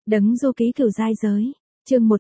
Đấng du ký cửu giai giới. Chương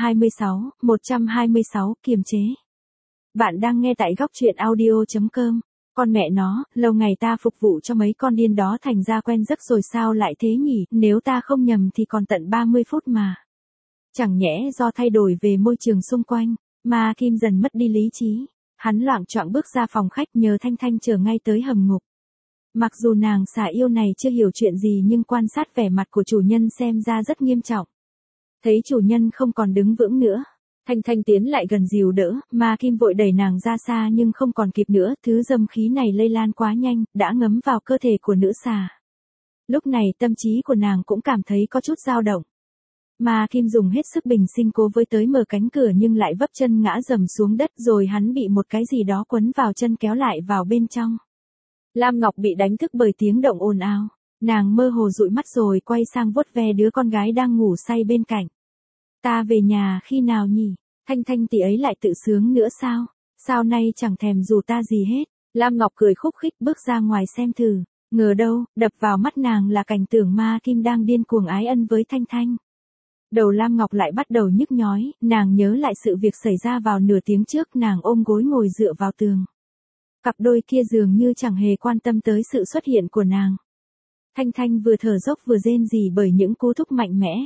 126, kiềm chế. Bạn đang nghe tại góc truyện audio.com. Con mẹ nó, lâu ngày ta phục vụ cho mấy con điên đó thành ra quen giấc rồi sao lại thế nhỉ, nếu ta không nhầm thì còn tận 30 phút mà. Chẳng nhẽ do thay đổi về môi trường xung quanh, mà Kim dần mất đi lý trí. Hắn loạng choạng bước ra phòng khách nhờ Thanh Thanh chở ngay tới hầm ngục. Mặc dù nàng xà yêu này chưa hiểu chuyện gì nhưng quan sát vẻ mặt của chủ nhân xem ra rất nghiêm trọng. Thấy chủ nhân không còn đứng vững nữa, Thanh Thanh tiến lại gần dìu đỡ, mà Kim vội đẩy nàng ra xa nhưng không còn kịp nữa, thứ dâm khí này lây lan quá nhanh, đã ngấm vào cơ thể của nữ xà. Lúc này tâm trí của nàng cũng cảm thấy có chút dao động. Mà Kim dùng hết sức bình sinh cố với tới mở cánh cửa nhưng lại vấp chân ngã dầm xuống đất rồi hắn bị một cái gì đó quấn vào chân kéo lại vào bên trong. Lam Ngọc bị đánh thức bởi tiếng động ồn ào, nàng mơ hồ dụi mắt rồi quay sang vuốt ve đứa con gái đang ngủ say bên cạnh. Ta về nhà khi nào nhỉ? Thanh Thanh tỷ ấy lại tự sướng nữa sao? Sao nay chẳng thèm rủ ta gì hết? Lam Ngọc cười khúc khích bước ra ngoài xem thử, ngờ đâu, đập vào mắt nàng là cảnh tượng Ma Kim đang điên cuồng ái ân với Thanh Thanh. Đầu Lam Ngọc lại bắt đầu nhức nhói, nàng nhớ lại sự việc xảy ra vào nửa tiếng trước, nàng ôm gối ngồi dựa vào tường. Cặp đôi kia dường như chẳng hề quan tâm tới sự xuất hiện của nàng. Thanh Thanh vừa thở dốc vừa rên rỉ bởi những cú thúc mạnh mẽ.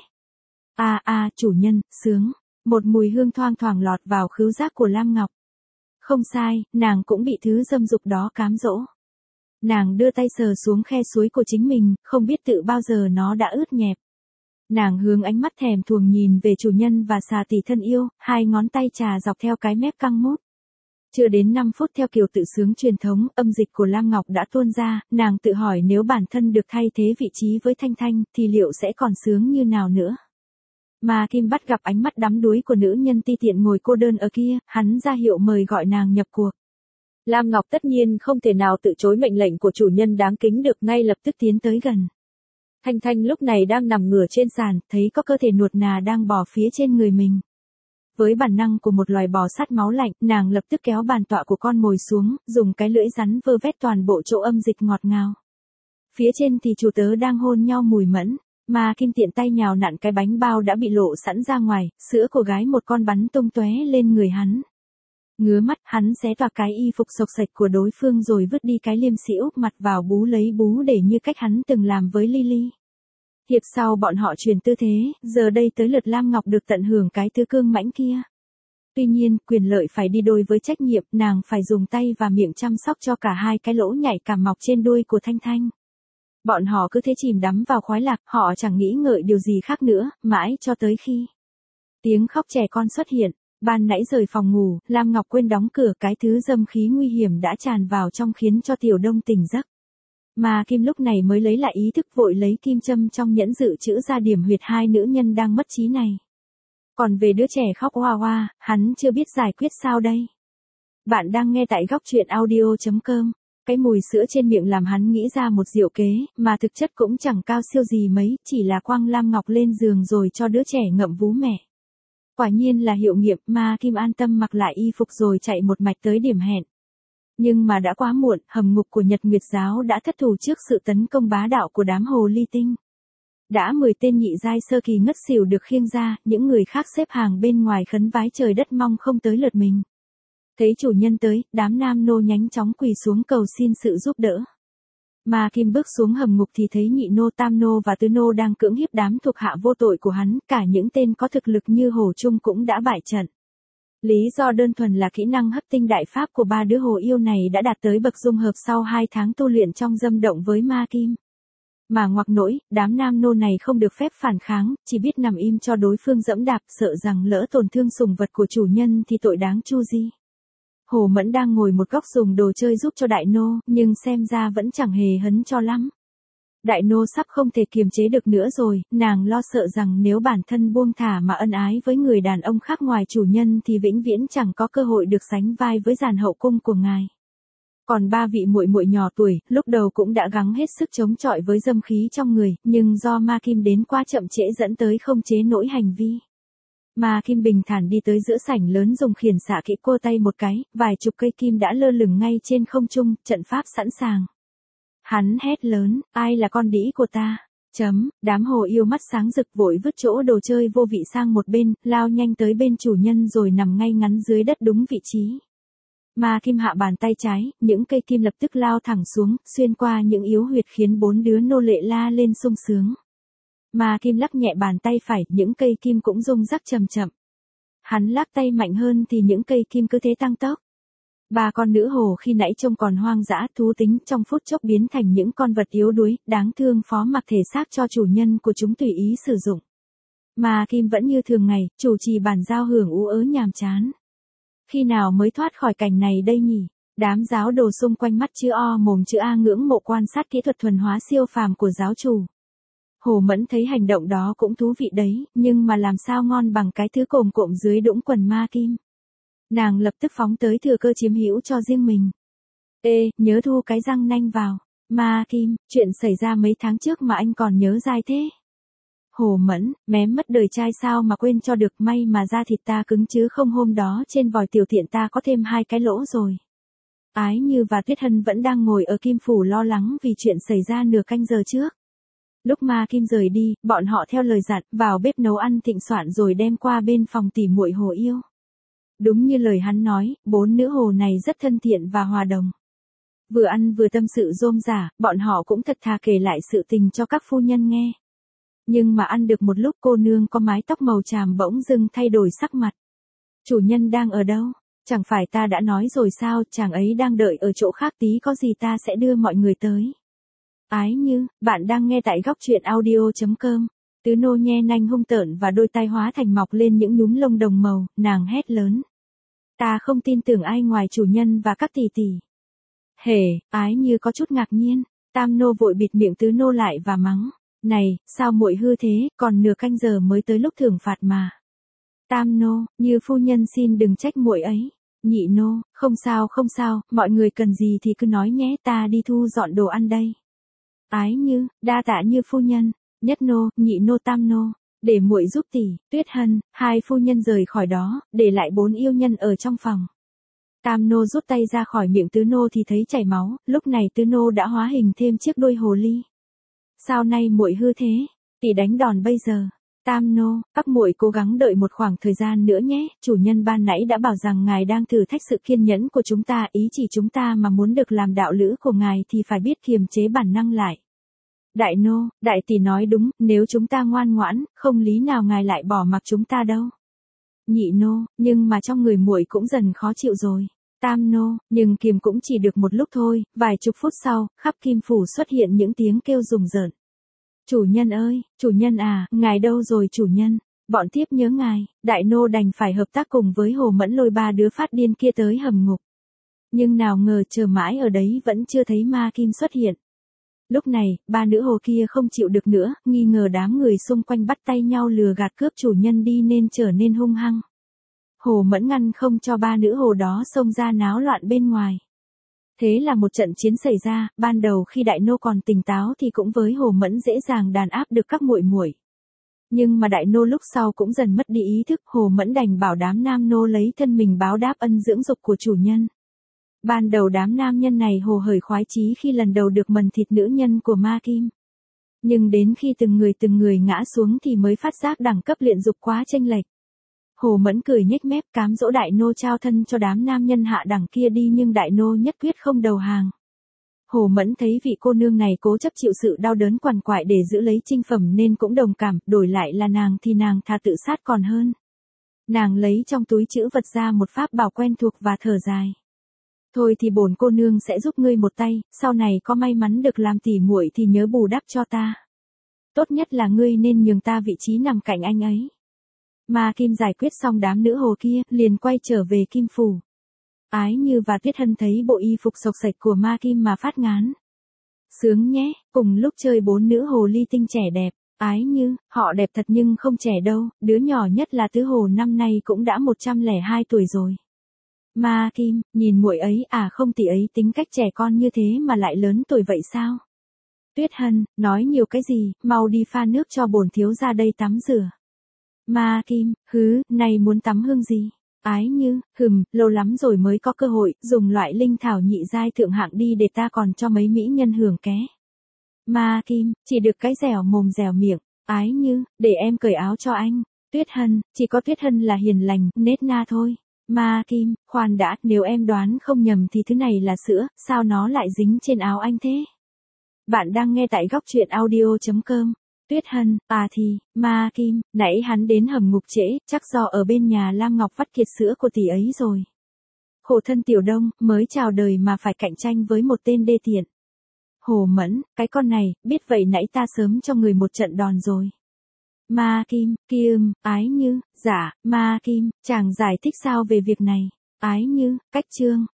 Chủ nhân, sướng. Một mùi hương thoang thoảng lọt vào khứu giác của Lam Ngọc. Không sai, nàng cũng bị thứ dâm dục đó cám dỗ. Nàng đưa tay sờ xuống khe suối của chính mình, không biết tự bao giờ nó đã ướt nhẹp. Nàng hướng ánh mắt thèm thuồng nhìn về chủ nhân và xà tỷ thân yêu, hai ngón tay trà dọc theo cái mép căng mút. Chưa đến 5 phút theo kiểu tự sướng truyền thống, âm dịch của Lam Ngọc đã tuôn ra, nàng tự hỏi nếu bản thân được thay thế vị trí với Thanh Thanh, thì liệu sẽ còn sướng như nào nữa. Mà Kim bắt gặp ánh mắt đắm đuối của nữ nhân ti tiện ngồi cô đơn ở kia, hắn ra hiệu mời gọi nàng nhập cuộc. Lam Ngọc tất nhiên không thể nào tự chối mệnh lệnh của chủ nhân đáng kính được, ngay lập tức tiến tới gần. Thanh Thanh lúc này đang nằm ngửa trên sàn, thấy có cơ thể nuột nà đang bò phía trên người mình. Với bản năng của một loài bò sát máu lạnh, nàng lập tức kéo bàn tọa của con mồi xuống, dùng cái lưỡi rắn vơ vét toàn bộ chỗ âm dịch ngọt ngào. Phía trên thì chủ tớ đang hôn nhau mùi mẫn, mà Kim tiện tay nhào nặn cái bánh bao đã bị lộ sẵn ra ngoài, sữa của gái một con bắn tung tóe lên người hắn. Ngứa mắt, hắn xé toạc cái y phục sộc sạch của đối phương rồi vứt đi cái liêm sĩ úp mặt vào bú lấy bú để như cách hắn từng làm với Lily. Hiệp sau bọn họ chuyển tư thế, giờ đây tới lượt Lam Ngọc được tận hưởng cái thứ cương mãnh kia. Tuy nhiên, quyền lợi phải đi đôi với trách nhiệm, nàng phải dùng tay và miệng chăm sóc cho cả hai cái lỗ nhạy cảm mọc trên đuôi của Thanh Thanh. Bọn họ cứ thế chìm đắm vào khoái lạc, họ chẳng nghĩ ngợi điều gì khác nữa, mãi cho tới khi tiếng khóc trẻ con xuất hiện. Ban nãy rời phòng ngủ, Lam Ngọc quên đóng cửa, cái thứ dâm khí nguy hiểm đã tràn vào trong khiến cho Tiểu Đông tỉnh giấc. Mà Kim lúc này mới lấy lại ý thức, vội lấy kim châm trong nhẫn dự trữ ra điểm huyệt hai nữ nhân đang mất trí này. Còn về đứa trẻ khóc oa oa, hắn chưa biết giải quyết sao đây. Bạn đang nghe tại góc truyện audio.com. Cái mùi sữa trên miệng làm hắn nghĩ ra một diệu kế, mà thực chất cũng chẳng cao siêu gì mấy, chỉ là quăng Lam Ngọc lên giường rồi cho đứa trẻ ngậm vú mẹ. Quả nhiên là hiệu nghiệm, mà Kim an tâm mặc lại y phục rồi chạy một mạch tới điểm hẹn. Nhưng mà đã quá muộn, hầm ngục của Nhật Nguyệt Giáo đã thất thủ trước sự tấn công bá đạo của đám hồ ly tinh. Đã 10 tên nhị giai sơ kỳ ngất xỉu được khiêng ra, những người khác xếp hàng bên ngoài khấn vái trời đất mong không tới lượt mình. Thấy chủ nhân tới, đám nam nô nhanh chóng quỳ xuống cầu xin sự giúp đỡ. Mà Kim bước xuống hầm ngục thì thấy nhị nô, tam nô và tứ nô đang cưỡng hiếp đám thuộc hạ vô tội của hắn, cả những tên có thực lực như Hồ Trung cũng đã bại trận. Lý do đơn thuần là kỹ năng hấp tinh đại pháp của ba đứa hồ yêu này đã đạt tới bậc dung hợp sau 2 tháng tu luyện trong dâm động với Ma Kim. Mà ngoặc nỗi, đám nam nô này không được phép phản kháng, chỉ biết nằm im cho đối phương dẫm đạp, sợ rằng lỡ tổn thương sùng vật của chủ nhân thì tội đáng chu di. Hồ Mẫn đang ngồi một góc dùng đồ chơi giúp cho đại nô, nhưng xem ra vẫn chẳng hề hấn cho lắm. Đại nô sắp không thể kiềm chế được nữa rồi, nàng lo sợ rằng nếu bản thân buông thả mà ân ái với người đàn ông khác ngoài chủ nhân thì vĩnh viễn chẳng có cơ hội được sánh vai với dàn hậu cung của ngài. Còn ba vị muội muội nhỏ tuổi, lúc đầu cũng đã gắng hết sức chống chọi với dâm khí trong người, nhưng do Ma Kim đến quá chậm trễ dẫn tới không chế nổi hành vi. Mà Kim bình thản đi tới giữa sảnh lớn dùng khiển xạ kỹ cô tay một cái, vài chục cây kim đã lơ lửng ngay trên không trung, trận pháp sẵn sàng. Hắn hét lớn, ai là con đĩ của ta? Đám hồ yêu mắt sáng rực vội vứt chỗ đồ chơi vô vị sang một bên, lao nhanh tới bên chủ nhân rồi nằm ngay ngắn dưới đất đúng vị trí. Ma Kim hạ bàn tay trái, những cây kim lập tức lao thẳng xuống, xuyên qua những yếu huyệt khiến 4 đứa nô lệ la lên sung sướng. Ma Kim lắc nhẹ bàn tay phải, những cây kim cũng rung rắc chậm chậm. Hắn lắc tay mạnh hơn thì những cây kim cứ thế tăng tốc. 3 con nữ hồ khi nãy trông còn hoang dã thú tính trong phút chốc biến thành những con vật yếu đuối, đáng thương phó mặc thể xác cho chủ nhân của chúng tùy ý sử dụng. Ma Kim vẫn như thường ngày, chủ trì bàn giao hưởng ú ớ nhàm chán. Khi nào mới thoát khỏi cảnh này đây nhỉ? Đám giáo đồ xung quanh mắt chữ O mồm chữ A ngưỡng mộ quan sát kỹ thuật thuần hóa siêu phàm của giáo chủ. Hồ Mẫn thấy hành động đó cũng thú vị đấy, nhưng mà làm sao ngon bằng cái thứ cồm cộm dưới đũng quần Ma Kim. Nàng lập tức phóng tới thừa cơ chiếm hữu cho riêng mình. Ê, nhớ thu cái răng nanh vào. Ma Kim, chuyện xảy ra mấy tháng trước mà anh còn nhớ dai thế. Hồ Mẫn, mém mất đời trai sao mà quên cho được, may mà da thịt ta cứng chứ không hôm đó trên vòi tiểu tiện ta có thêm 2 cái lỗ rồi. Ái Như và Tuyết Hân vẫn đang ngồi ở Kim Phủ lo lắng vì chuyện xảy ra nửa canh giờ trước. Lúc Ma Kim rời đi, bọn họ theo lời dặn, vào bếp nấu ăn thịnh soạn rồi đem qua bên phòng tỉ muội hồ yêu. Đúng như lời hắn nói, 4 nữ hồ này rất thân thiện và hòa đồng. Vừa ăn vừa tâm sự rôm rả, bọn họ cũng thật thà kể lại sự tình cho các phu nhân nghe. Nhưng mà ăn được một lúc cô nương có mái tóc màu tràm bỗng dưng thay đổi sắc mặt. Chủ nhân đang ở đâu? Chẳng phải ta đã nói rồi sao, chàng ấy đang đợi ở chỗ khác, tí có gì ta sẽ đưa mọi người tới. Ái Như, bạn đang nghe tại góc truyện audio.com. Tứ nô nhe nanh hung tợn và đôi tai hóa thành mọc lên những nhúm lông đồng màu, nàng hét lớn. Ta không tin tưởng ai ngoài chủ nhân và các tỷ tỷ. Hề, Ái Như có chút ngạc nhiên, tam nô vội bịt miệng tứ nô lại và mắng. Này, sao muội hư thế, còn nửa canh giờ mới tới lúc thưởng phạt mà. Tam nô, Như phu nhân xin đừng trách muội ấy. Nhị nô, không sao, mọi người cần gì thì cứ nói nhé, ta đi thu dọn đồ ăn đây. Ái Như, đa tạ Như phu nhân. Nhất nô, nhị nô, tam nô, để muội giúp tỷ. Tuyết Hân, 2 phu nhân rời khỏi đó, để lại 4 yêu nhân ở trong phòng. Tam nô rút tay ra khỏi miệng tứ nô thì thấy chảy máu, lúc này tứ nô đã hóa hình thêm chiếc đuôi hồ ly. Sao nay muội hư thế? Tỷ đánh đòn bây giờ. Tam nô, các muội cố gắng đợi một khoảng thời gian nữa nhé, chủ nhân ban nãy đã bảo rằng ngài đang thử thách sự kiên nhẫn của chúng ta, ý chỉ chúng ta mà muốn được làm đạo lữ của ngài thì phải biết kiềm chế bản năng lại. Đại nô, đại tỷ nói đúng, nếu chúng ta ngoan ngoãn, không lý nào ngài lại bỏ mặc chúng ta đâu. Nhị nô, nhưng mà trong người muội cũng dần khó chịu rồi. Tam nô, nhưng kiềm cũng chỉ được một lúc thôi, vài chục phút sau, khắp Kim Phủ xuất hiện những tiếng kêu rùng rợn. Chủ nhân ơi, chủ nhân à, ngài đâu rồi chủ nhân? Bọn tiếp nhớ ngài, đại nô đành phải hợp tác cùng với Hồ Mẫn lôi 3 đứa phát điên kia tới hầm ngục. Nhưng nào ngờ chờ mãi ở đấy vẫn chưa thấy Ma Kim xuất hiện. Lúc này, 3 nữ hồ kia không chịu được nữa, nghi ngờ đám người xung quanh bắt tay nhau lừa gạt cướp chủ nhân đi nên trở nên hung hăng. Hồ Mẫn ngăn không cho 3 nữ hồ đó xông ra náo loạn bên ngoài. Thế là một trận chiến xảy ra, ban đầu khi đại nô còn tỉnh táo thì cũng với Hồ Mẫn dễ dàng đàn áp được các muội muội. Nhưng mà đại nô lúc sau cũng dần mất đi ý thức, Hồ Mẫn đành bảo đám nam nô lấy thân mình báo đáp ân dưỡng dục của chủ nhân. Ban đầu đám nam nhân này hồ hởi khoái chí khi lần đầu được mần thịt nữ nhân của Ma Kim. Nhưng đến khi từng người ngã xuống thì mới phát giác đẳng cấp luyện dục quá chênh lệch. Hồ Mẫn cười nhếch mép cám dỗ đại nô trao thân cho đám nam nhân hạ đẳng kia đi, nhưng đại nô nhất quyết không đầu hàng. Hồ Mẫn thấy vị cô nương này cố chấp chịu sự đau đớn quằn quại để giữ lấy trinh phẩm nên cũng đồng cảm, đổi lại là nàng thì nàng thà tự sát còn hơn. Nàng lấy trong túi trữ vật ra một pháp bảo quen thuộc và thở dài. Thôi thì bổn cô nương sẽ giúp ngươi một tay, sau này có may mắn được làm tỷ muội thì nhớ bù đắp cho ta. Tốt nhất là ngươi nên nhường ta vị trí nằm cạnh anh ấy. Ma Kim giải quyết xong đám nữ hồ kia, liền quay trở về Kim Phủ. Ái Như và Tuyết Hân thấy bộ y phục xộc xệch của Ma Kim mà phát ngán. Sướng nhé, cùng lúc chơi 4 nữ hồ ly tinh trẻ đẹp. Ái Như, họ đẹp thật nhưng không trẻ đâu, đứa nhỏ nhất là Tứ Hồ năm nay cũng đã 102 tuổi rồi. Ma Kim, nhìn muội ấy à, không tỷ ấy tính cách trẻ con như thế mà lại lớn tuổi vậy sao? Tuyết Hân, nói nhiều cái gì, mau đi pha nước cho bổn thiếu ra đây tắm rửa. Ma Kim, nay muốn tắm hương gì? Ái Như, lâu lắm rồi mới có cơ hội, dùng loại linh thảo nhị giai thượng hạng đi để ta còn cho mấy mỹ nhân hưởng ké. Ma Kim, chỉ được cái dẻo mồm dẻo miệng. Ái Như, để em cởi áo cho anh. Tuyết Hân, chỉ có Tuyết Hân là hiền lành, nết na thôi. Ma Kim, khoan đã, nếu em đoán không nhầm thì thứ này là sữa, sao nó lại dính trên áo anh thế? Bạn đang nghe tại góc truyện audio.com. Tuyết Hân, Ma Kim, nãy hắn đến hầm ngục trễ, chắc do ở bên nhà Lam Ngọc vắt kiệt sữa của tỷ ấy rồi. Khổ thân Tiểu Đông, mới chào đời mà phải cạnh tranh với một tên đê tiện. Hồ Mẫn, cái con này, biết vậy nãy ta sớm cho người một trận đòn rồi. Ma Kim, Ái Như, dạ, Ma Kim, chàng giải thích sao về việc này. Ái Như, cách chương,